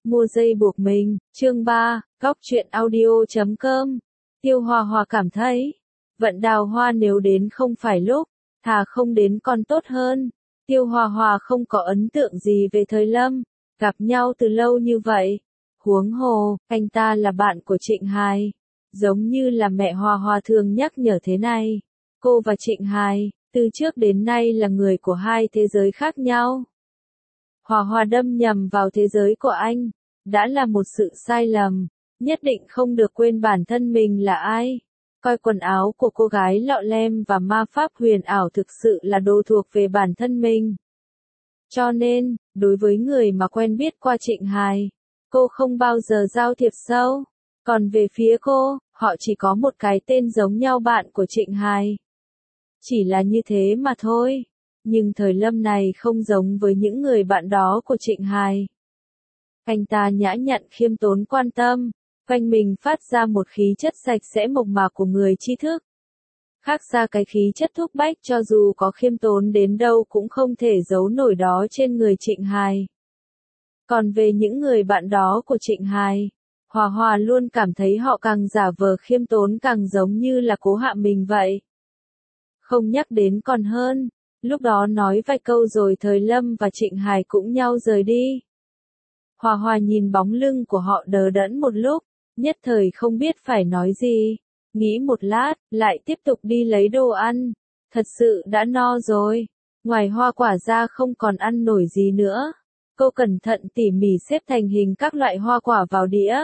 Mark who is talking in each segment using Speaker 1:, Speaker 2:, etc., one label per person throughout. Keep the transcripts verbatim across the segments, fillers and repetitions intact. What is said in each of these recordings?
Speaker 1: Mua dây buộc mình, chương ba, góc truyện audio chấm com. Tiêu Hoa Hoa cảm thấy, vận đào hoa nếu đến không phải lúc, thà không đến còn tốt hơn. Tiêu Hoa Hoa không có ấn tượng gì về Thời Lâm, gặp nhau từ lâu như vậy. Huống hồ, anh ta là bạn của Trịnh Hài, giống như là mẹ Hoa Hoa thường nhắc nhở thế này. Cô và Trịnh Hài, từ trước đến nay là người của hai thế giới khác nhau. Hoa Hoa đâm nhầm vào thế giới của anh, đã là một sự sai lầm, nhất định không được quên bản thân mình là ai. Coi quần áo của cô gái lọ lem và ma pháp huyền ảo thực sự là đồ thuộc về bản thân mình. Cho nên, đối với người mà quen biết qua Trịnh Hài, cô không bao giờ giao thiệp sâu. Còn về phía cô, họ chỉ có một cái tên giống nhau, bạn của Trịnh Hài. Chỉ là như thế mà thôi. Nhưng Thời Lâm này không giống với những người bạn đó của Trịnh Hài. Anh ta nhã nhặn khiêm tốn quan tâm, quanh mình phát ra một khí chất sạch sẽ mộc mạc của người tri thức. Khác xa cái khí chất thúc bách cho dù có khiêm tốn đến đâu cũng không thể giấu nổi đó trên người Trịnh Hài. Còn về những người bạn đó của Trịnh Hài, Hoa Hoa luôn cảm thấy họ càng giả vờ khiêm tốn càng giống như là cố hạ mình vậy. Không nhắc đến còn hơn, lúc đó nói vài câu rồi Thời Lâm và Trịnh Hài cũng nhau rời đi. Hoa Hoa nhìn bóng lưng của họ đờ đẫn một lúc, nhất thời không biết phải nói gì. Nghĩ một lát, lại tiếp tục đi lấy đồ ăn. Thật sự đã no rồi. Ngoài hoa quả ra không còn ăn nổi gì nữa. Cô cẩn thận tỉ mỉ xếp thành hình các loại hoa quả vào đĩa.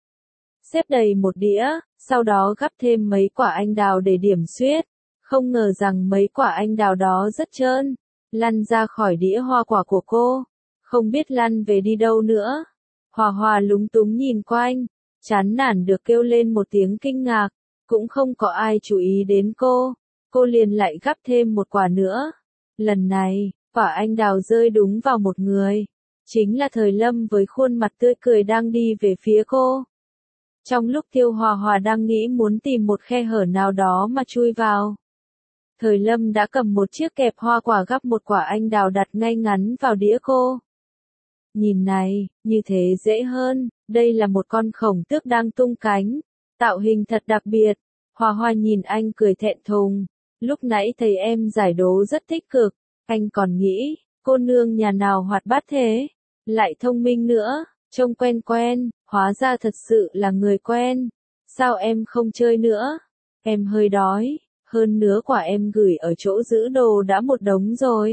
Speaker 1: Xếp đầy một đĩa, sau đó gắp thêm mấy quả anh đào để điểm xuyết. Không ngờ rằng mấy quả anh đào đó rất trơn, lăn ra khỏi đĩa hoa quả của cô. Không biết lăn về đi đâu nữa. Hoa Hoa lúng túng nhìn quanh, chán nản được kêu lên một tiếng kinh ngạc, cũng không có ai chú ý đến cô. Cô liền lại gắp thêm một quả nữa. Lần này, quả anh đào rơi đúng vào một người. Chính là Thời Lâm với khuôn mặt tươi cười đang đi về phía cô. Trong lúc Tiêu Hoa Hoa đang nghĩ muốn tìm một khe hở nào đó mà chui vào, Thời Lâm đã cầm một chiếc kẹp hoa quả gắp một quả anh đào đặt ngay ngắn vào đĩa cô. Nhìn này, như thế dễ hơn, đây là một con khổng tước đang tung cánh, tạo hình thật đặc biệt. Hoa Hoa nhìn anh cười thẹn thùng, lúc nãy thấy em giải đố rất tích cực, anh còn nghĩ, cô nương nhà nào hoạt bát thế, lại thông minh nữa, trông quen quen, hóa ra thật sự là người quen, sao em không chơi nữa, em hơi đói, hơn nữa quả em gửi ở chỗ giữ đồ đã một đống rồi.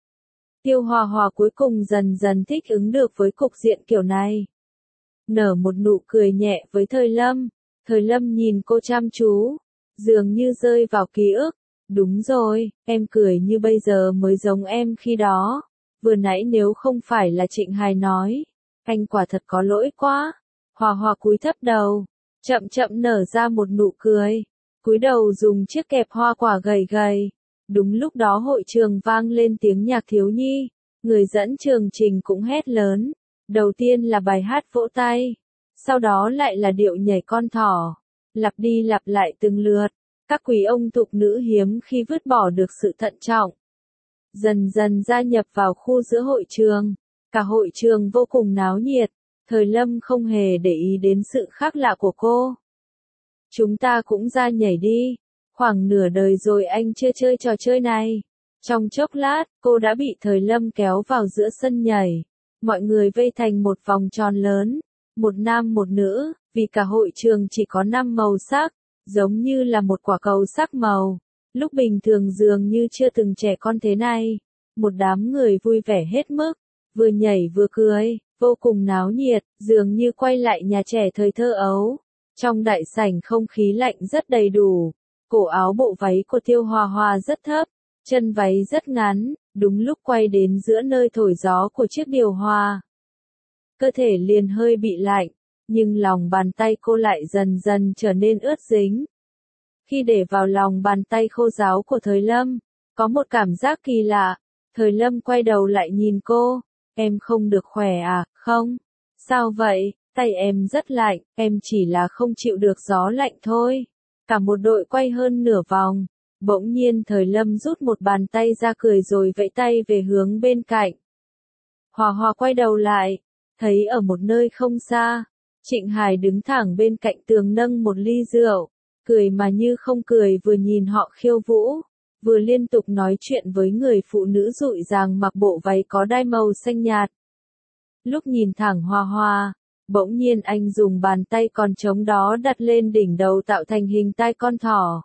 Speaker 1: Tiêu Hoa Hoa cuối cùng dần dần thích ứng được với cục diện kiểu này. Nở một nụ cười nhẹ với Thời Lâm. Thời Lâm nhìn cô chăm chú, dường như rơi vào ký ức. Đúng rồi, em cười như bây giờ mới giống em khi đó. Vừa nãy nếu không phải là Trịnh Hài nói, anh quả thật có lỗi quá. Hoa Hoa cúi thấp đầu, chậm chậm nở ra một nụ cười. Cúi đầu dùng chiếc kẹp hoa quả gầy gầy. Đúng lúc đó hội trường vang lên tiếng nhạc thiếu nhi, người dẫn chương trình cũng hét lớn. Đầu tiên là bài hát vỗ tay, sau đó lại là điệu nhảy con thỏ, lặp đi lặp lại từng lượt. Các quý ông tục nữ hiếm khi vứt bỏ được sự thận trọng, dần dần gia nhập vào khu giữa hội trường. Cả hội trường vô cùng náo nhiệt, Thời Lâm không hề để ý đến sự khác lạ của cô. Chúng ta cũng ra nhảy đi. Khoảng nửa đời rồi anh chưa chơi trò chơi này. Trong chốc lát, cô đã bị Thời Lâm kéo vào giữa sân nhảy. Mọi người vây thành một vòng tròn lớn. Một nam một nữ, vì cả hội trường chỉ có năm màu sắc, giống như là một quả cầu sắc màu. Lúc bình thường dường như chưa từng trẻ con thế này. Một đám người vui vẻ hết mức, vừa nhảy vừa cười, vô cùng náo nhiệt, dường như quay lại nhà trẻ thời thơ ấu. Trong đại sảnh không khí lạnh rất đầy đủ. Cổ áo bộ váy của Tiêu Hoa Hoa rất thấp, chân váy rất ngắn, đúng lúc quay đến giữa nơi thổi gió của chiếc điều hòa. Cơ thể liền hơi bị lạnh, nhưng lòng bàn tay cô lại dần dần trở nên ướt dính. Khi để vào lòng bàn tay khô ráo của Thời Lâm, có một cảm giác kỳ lạ. Thời Lâm quay đầu lại nhìn cô, em không được khỏe à, không? Sao vậy? Tay em rất lạnh, em chỉ là không chịu được gió lạnh thôi. Cả một đội quay hơn nửa vòng, bỗng nhiên Thời Lâm rút một bàn tay ra cười rồi vẫy tay về hướng bên cạnh. Hoa Hoa quay đầu lại, Thấy ở một nơi không xa, Trịnh Hải đứng thẳng bên cạnh tường nâng một ly rượu, cười mà như không cười vừa nhìn họ khiêu vũ, vừa liên tục nói chuyện với người phụ nữ dụi dàng mặc bộ váy có đai màu xanh nhạt. Lúc nhìn thẳng Hoa Hoa, bỗng nhiên anh dùng bàn tay còn trống đó đặt lên đỉnh đầu tạo thành hình tai con thỏ.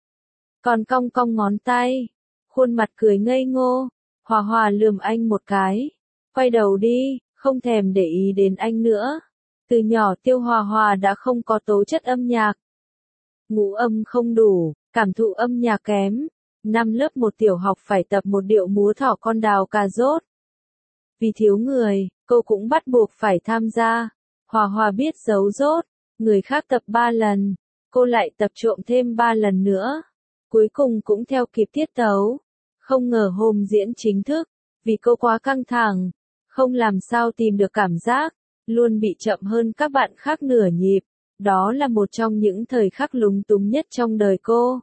Speaker 1: Còn cong cong ngón tay, khuôn mặt cười ngây ngô. Hoa Hoa lườm anh một cái, quay đầu đi, không thèm để ý đến anh nữa. Từ nhỏ Tiêu Hoa Hoa đã không có tố chất âm nhạc. Ngũ âm không đủ, cảm thụ âm nhạc kém. Năm lớp một tiểu học phải tập một điệu múa thỏ con đào cà rốt. Vì thiếu người, cô cũng bắt buộc phải tham gia. Hoa Hoa biết giấu rốt, người khác tập ba lần, cô lại tập trộm thêm ba lần nữa. Cuối cùng cũng theo kịp tiết tấu. Không ngờ hôm diễn chính thức, vì cô quá căng thẳng, không làm sao tìm được cảm giác, luôn bị chậm hơn các bạn khác nửa nhịp. Đó là một trong những thời khắc lúng túng nhất trong đời cô.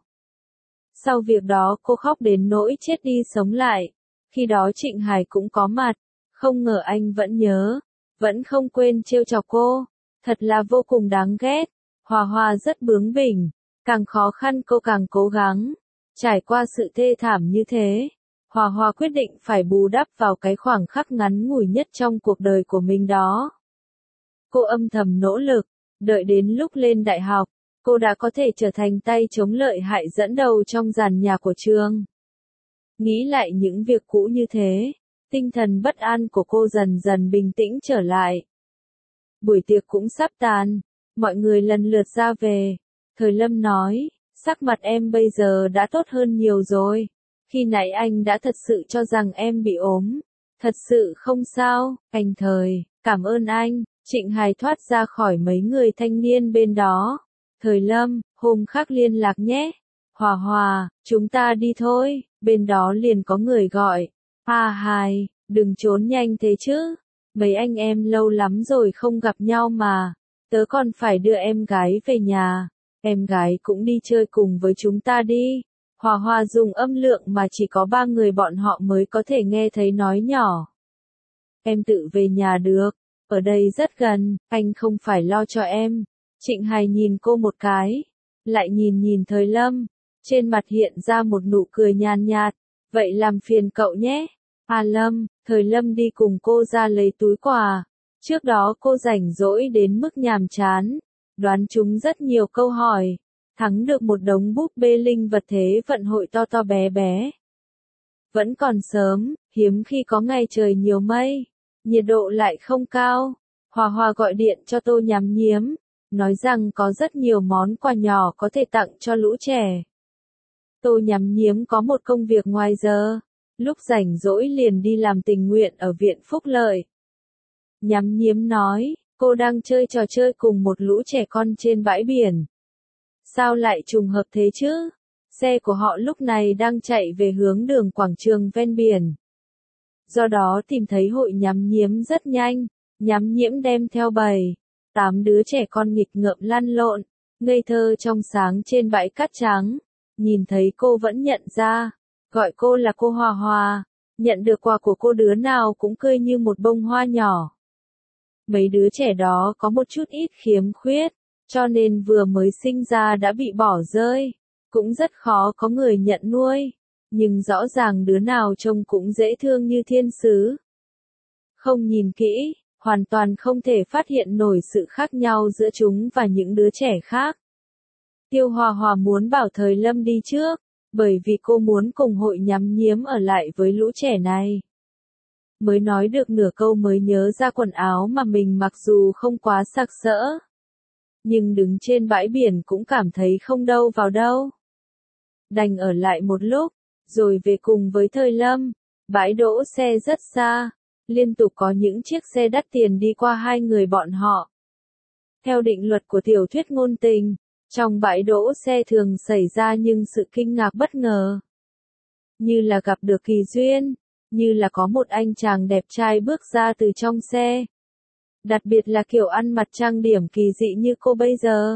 Speaker 1: Sau việc đó cô khóc đến nỗi chết đi sống lại. Khi đó Trịnh Hải cũng có mặt, không ngờ anh vẫn nhớ, vẫn không quên trêu chọc cô. Thật là vô cùng đáng ghét. Hoa Hoa rất bướng bỉnh, càng khó khăn cô càng cố gắng. Trải qua sự thê thảm như thế, Hoa Hoa quyết định phải bù đắp vào cái khoảng khắc ngắn ngủi nhất trong cuộc đời của mình đó. Cô âm thầm nỗ lực, đợi đến lúc lên đại học, cô đã có thể trở thành tay chống lợi hại dẫn đầu trong dàn nhạc của trường. Nghĩ lại những việc cũ như thế, tinh thần bất an của cô dần dần bình tĩnh trở lại. Buổi tiệc cũng sắp tàn, mọi người lần lượt ra về. Thời Lâm nói, sắc mặt em bây giờ đã tốt hơn nhiều rồi. Khi nãy anh đã thật sự cho rằng em bị ốm. Thật sự không sao, anh Thời, cảm ơn anh. Trịnh Hải thoát ra khỏi mấy người thanh niên bên đó. Thời Lâm, hôm khác liên lạc nhé. Hòa Hòa, chúng ta đi thôi. Bên đó liền có người gọi. À Hải, đừng trốn nhanh thế chứ. Mấy anh em lâu lắm rồi không gặp nhau mà. Tớ còn phải đưa em gái về nhà. Em gái cũng đi chơi cùng với chúng ta đi. Hòa Hòa dùng âm lượng mà chỉ có ba người bọn họ mới có thể nghe thấy nói nhỏ. Em tự về nhà được. Ở đây rất gần, anh không phải lo cho em. Trịnh Hải nhìn cô một cái. Lại nhìn nhìn Thời Lâm. Trên mặt hiện ra một nụ cười nhàn nhạt. Vậy làm phiền cậu nhé. À Lâm, Thời Lâm đi cùng cô ra lấy túi quà. Trước đó cô rảnh rỗi đến mức nhàm chán. Đoán chúng rất nhiều câu hỏi. Thắng được một đống búp bê linh vật thế vận hội to to bé bé. Vẫn còn sớm, hiếm khi có ngày trời nhiều mây. Nhiệt độ lại không cao. Hòa Hòa gọi điện cho Tô Nhắm Nhiếm. Nói rằng có rất nhiều món quà nhỏ có thể tặng cho lũ trẻ. Tô Nhắm Nhiếm có một công việc ngoài giờ. Lúc rảnh rỗi liền đi làm tình nguyện ở viện Phúc Lợi. Nhắm Nhiếm nói, cô đang chơi trò chơi cùng một lũ trẻ con trên bãi biển. Sao lại trùng hợp thế chứ? Xe của họ lúc này đang chạy về hướng đường quảng trường ven biển. Do đó tìm thấy hội Nhắm Nhiếm rất nhanh. Nhắm Nhiễm đem theo bảy, tám đứa trẻ con nghịch ngợm lăn lộn, ngây thơ trong sáng trên bãi cát trắng. Nhìn thấy cô vẫn nhận ra, gọi cô là cô Hòa Hòa. Nhận được quà của cô đứa nào cũng cười như một bông hoa nhỏ. Mấy đứa trẻ đó có một chút ít khiếm khuyết, cho nên vừa mới sinh ra đã bị bỏ rơi. Cũng rất khó có người nhận nuôi. Nhưng rõ ràng đứa nào trông cũng dễ thương như thiên sứ. Không nhìn kỹ, hoàn toàn không thể phát hiện nổi sự khác nhau giữa chúng và những đứa trẻ khác. Tiêu Hòa Hòa muốn bảo Thời Lâm đi trước, bởi vì cô muốn cùng hội Nhắm Nhiếm ở lại với lũ trẻ này. Mới nói được nửa câu mới nhớ ra quần áo mà mình mặc dù không quá sặc sỡ. Nhưng đứng trên bãi biển cũng cảm thấy không đâu vào đâu. Đành ở lại một lúc, rồi về cùng với Thời Lâm. Bãi đỗ xe rất xa, liên tục có những chiếc xe đắt tiền đi qua hai người bọn họ. Theo định luật của tiểu thuyết ngôn tình, trong bãi đỗ xe thường xảy ra những sự kinh ngạc bất ngờ. Như là gặp được kỳ duyên, như là có một anh chàng đẹp trai bước ra từ trong xe. Đặc biệt là kiểu ăn mặc trang điểm kỳ dị như cô bây giờ.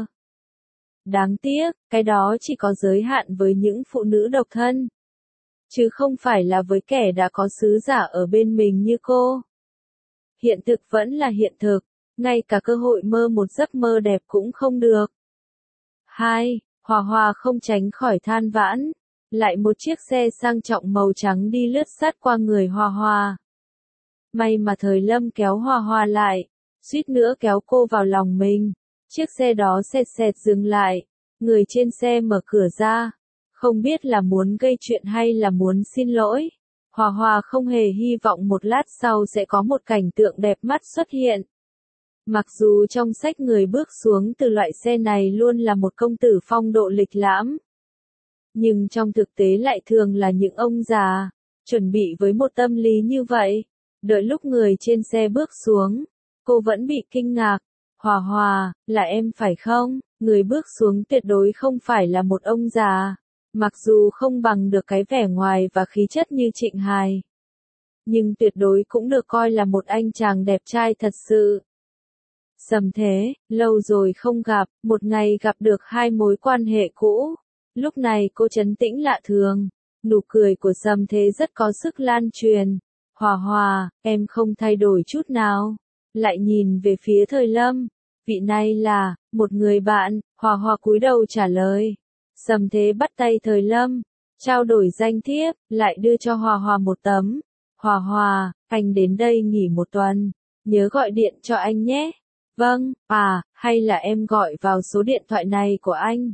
Speaker 1: Đáng tiếc, cái đó chỉ có giới hạn với những phụ nữ độc thân. Chứ không phải là với kẻ đã có sứ giả ở bên mình như cô. hiện thực vẫn là hiện thực, ngay cả cơ hội mơ một giấc mơ đẹp cũng không được. hai. Hòa Hòa không tránh khỏi than vãn, lại một chiếc xe sang trọng màu trắng đi lướt sát qua người Hòa Hòa. May mà Thời Lâm kéo Hòa Hòa lại, suýt nữa kéo cô vào lòng mình. Chiếc xe đó sệt sệt dừng lại, người trên xe mở cửa ra, không biết là muốn gây chuyện hay là muốn xin lỗi. Hòa Hòa không hề hy vọng một lát sau sẽ có một cảnh tượng đẹp mắt xuất hiện. Mặc dù trong sách người bước xuống từ loại xe này luôn là một công tử phong độ lịch lãm, nhưng trong thực tế lại thường là những ông già, chuẩn bị với một tâm lý như vậy. Đợi lúc người trên xe bước xuống, cô vẫn bị kinh ngạc. Hòa Hòa, là em phải không? Người bước xuống tuyệt đối không phải là một ông già, mặc dù không bằng được cái vẻ ngoài và khí chất như Trịnh Hài, nhưng tuyệt đối cũng được coi là một anh chàng đẹp trai thật sự. Sầm Thế, lâu rồi không gặp, một ngày gặp được hai mối quan hệ cũ. Lúc này cô trấn tĩnh lạ thường, nụ cười của Sầm Thế rất có sức lan truyền. Hòa Hòa, em không thay đổi chút nào. Lại nhìn về phía Thời Lâm, vị này là, một người bạn. Hòa Hòa cúi đầu trả lời. Sầm Thế bắt tay Thời Lâm, trao đổi danh thiếp, lại đưa cho Hòa Hòa một tấm. Hòa Hòa, anh đến đây nghỉ một tuần, nhớ gọi điện cho anh nhé. Vâng, à, hay là em gọi vào số điện thoại này của anh,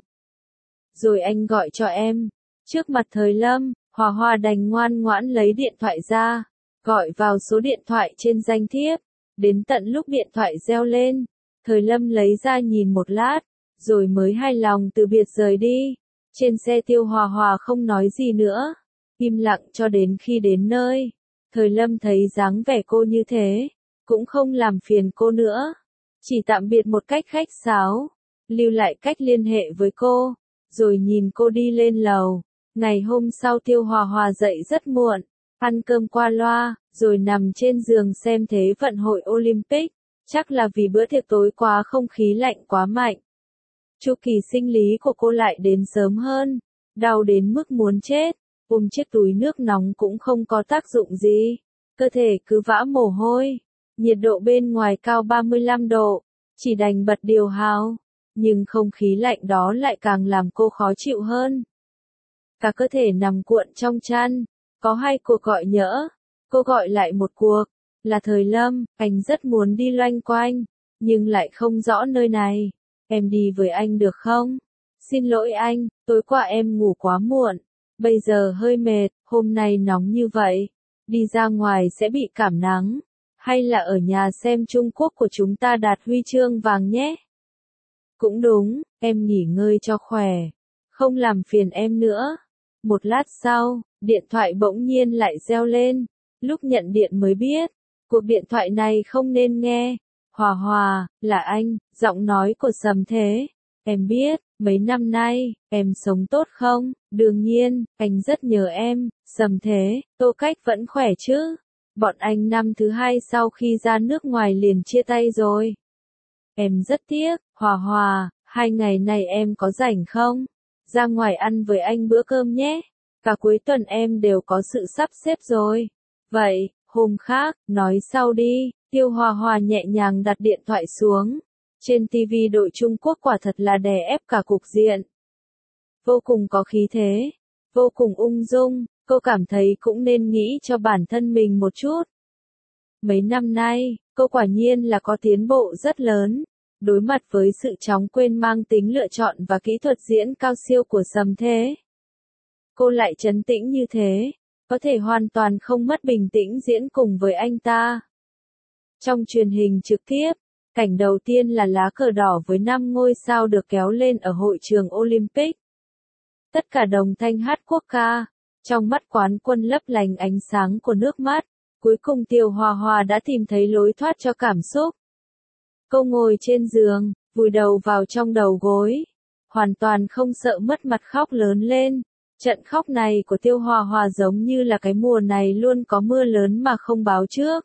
Speaker 1: rồi anh gọi cho em. Trước mặt Thời Lâm, Hòa Hòa đành ngoan ngoãn lấy điện thoại ra, gọi vào số điện thoại trên danh thiếp. Đến tận lúc điện thoại reo lên, Thời Lâm lấy ra nhìn một lát, rồi mới hài lòng từ biệt rời đi. Trên xe Tiêu Hòa Hòa không nói gì nữa, im lặng cho đến khi đến nơi. Thời Lâm thấy dáng vẻ cô như thế, cũng không làm phiền cô nữa, chỉ tạm biệt một cách khách sáo, lưu lại cách liên hệ với cô, rồi nhìn cô đi lên lầu. Ngày hôm sau Tiêu Hòa Hòa dậy rất muộn, ăn cơm qua loa, rồi nằm trên giường xem Thế vận hội Olympic. Chắc là vì bữa tiệc tối quá không khí lạnh quá mạnh. Chu kỳ sinh lý của cô lại đến sớm hơn, đau đến mức muốn chết, ôm chiếc túi nước nóng cũng không có tác dụng gì, cơ thể cứ vã mồ hôi. Nhiệt độ bên ngoài cao ba mươi lăm độ, chỉ đành bật điều hòa, nhưng không khí lạnh đó lại càng làm cô khó chịu hơn. Cả cơ thể nằm cuộn trong chăn, có hai cuộc gọi nhỡ, cô gọi lại một cuộc, là Thời Lâm. Anh rất muốn đi loanh quanh, nhưng lại không rõ nơi này. Em đi với anh được không? Xin lỗi anh, tối qua em ngủ quá muộn, bây giờ hơi mệt, hôm nay nóng như vậy, đi ra ngoài sẽ bị cảm nắng. Hay là ở nhà xem Trung Quốc của chúng ta đạt huy chương vàng nhé. Cũng đúng, em nghỉ ngơi cho khỏe, không làm phiền em nữa. Một lát sau, điện thoại bỗng nhiên lại reo lên. Lúc nhận điện mới biết, cuộc điện thoại này không nên nghe. Hòa Hòa, là anh, giọng nói của Sầm Thế. Em biết, mấy năm nay, em sống tốt không? Đương nhiên, anh rất nhớ em. Sầm Thế, Tô Cách vẫn khỏe chứ? Bọn anh năm thứ hai sau khi ra nước ngoài liền chia tay rồi. Em rất tiếc. Hòa Hòa, hai ngày này em có rảnh không? Ra ngoài ăn với anh bữa cơm nhé. Cả cuối tuần em đều có sự sắp xếp rồi. Vậy, hôm khác, nói sau đi. Tiêu Hòa Hòa nhẹ nhàng đặt điện thoại xuống. Trên ti vi đội Trung Quốc quả thật là đè ép cả cục diện. Vô cùng có khí thế, vô cùng ung dung, cô cảm thấy cũng nên nghĩ cho bản thân mình một chút. Mấy năm nay, cô quả nhiên là có tiến bộ rất lớn. Đối mặt với sự chóng quên mang tính lựa chọn và kỹ thuật diễn cao siêu của Sầm Thế, cô lại trấn tĩnh như thế, có thể hoàn toàn không mất bình tĩnh diễn cùng với anh ta. Trong truyền hình trực tiếp, cảnh đầu tiên là lá cờ đỏ với năm ngôi sao được kéo lên ở hội trường Olympic. Tất cả đồng thanh hát quốc ca, trong mắt quán quân lấp lánh ánh sáng của nước mắt. Cuối cùng Tiêu Hòa Hòa đã tìm thấy lối thoát cho cảm xúc. Cô ngồi trên giường, vùi đầu vào trong đầu gối, hoàn toàn không sợ mất mặt khóc lớn lên. Trận khóc này của Tiêu Hòa Hòa giống như là cái mùa này luôn có mưa lớn mà không báo trước.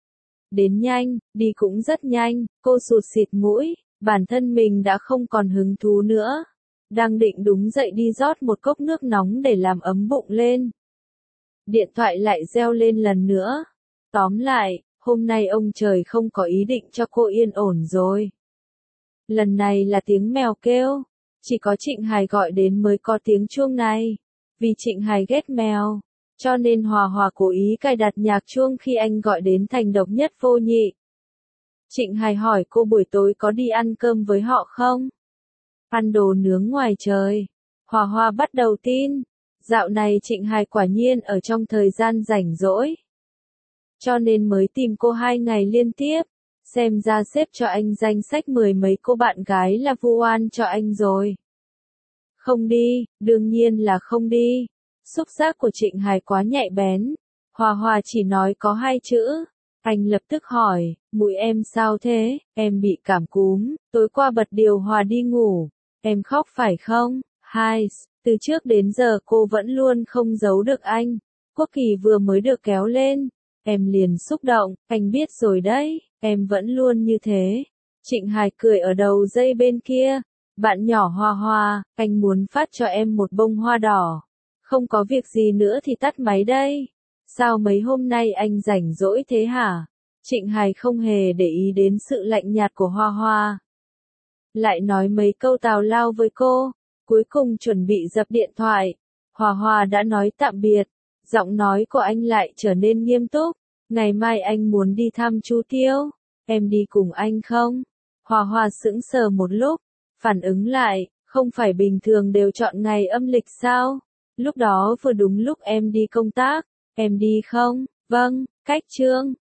Speaker 1: Đến nhanh, đi cũng rất nhanh, cô sụt sịt mũi, bản thân mình đã không còn hứng thú nữa. Đang định đúng dậy đi rót một cốc nước nóng để làm ấm bụng lên. Điện thoại lại reo lên lần nữa. Tóm lại, hôm nay ông trời không có ý định cho cô yên ổn rồi. Lần này là tiếng mèo kêu, chỉ có Trịnh Hải gọi đến mới có tiếng chuông này. Vì Trịnh Hải ghét mèo, cho nên Hòa Hòa cố ý cài đặt nhạc chuông khi anh gọi đến thành độc nhất vô nhị. Trịnh Hải hỏi cô buổi tối có đi ăn cơm với họ không? Ăn đồ nướng ngoài trời. Hòa Hòa bắt đầu tin. Dạo này Trịnh Hải quả nhiên ở trong thời gian rảnh rỗi. Cho nên mới tìm cô hai ngày liên tiếp. Xem ra xếp cho anh danh sách mười mấy cô bạn gái là vu oan cho anh rồi. Không đi, đương nhiên là không đi. Xúc giác của Trịnh Hải quá nhạy bén. Hòa Hòa chỉ nói có hai chữ. Anh lập tức hỏi, mũi em sao thế? Em bị cảm cúm, tối qua bật điều hòa đi ngủ. Em khóc phải không? Hai, từ trước đến giờ cô vẫn luôn không giấu được anh. Quốc kỳ vừa mới được kéo lên. Em liền xúc động, anh biết rồi đấy, em vẫn luôn như thế. Trịnh Hải cười ở đầu dây bên kia. Bạn nhỏ Hòa Hòa, anh muốn phát cho em một bông hoa đỏ. Không có việc gì nữa thì tắt máy đây. Sao mấy hôm nay anh rảnh rỗi thế hả? Trịnh Hải không hề để ý đến sự lạnh nhạt của Hoa Hoa. Lại nói mấy câu tào lao với cô. Cuối cùng chuẩn bị dập điện thoại. Hòa Hòa đã nói tạm biệt. Giọng nói của anh lại trở nên nghiêm túc. Ngày mai anh muốn đi thăm chú Tiêu. Em đi cùng anh không? Hòa Hòa sững sờ một lúc. Phản ứng lại, không phải bình thường đều chọn ngày âm lịch sao? Lúc đó vừa đúng lúc em đi công tác. Em đi không? Vâng, cách chương.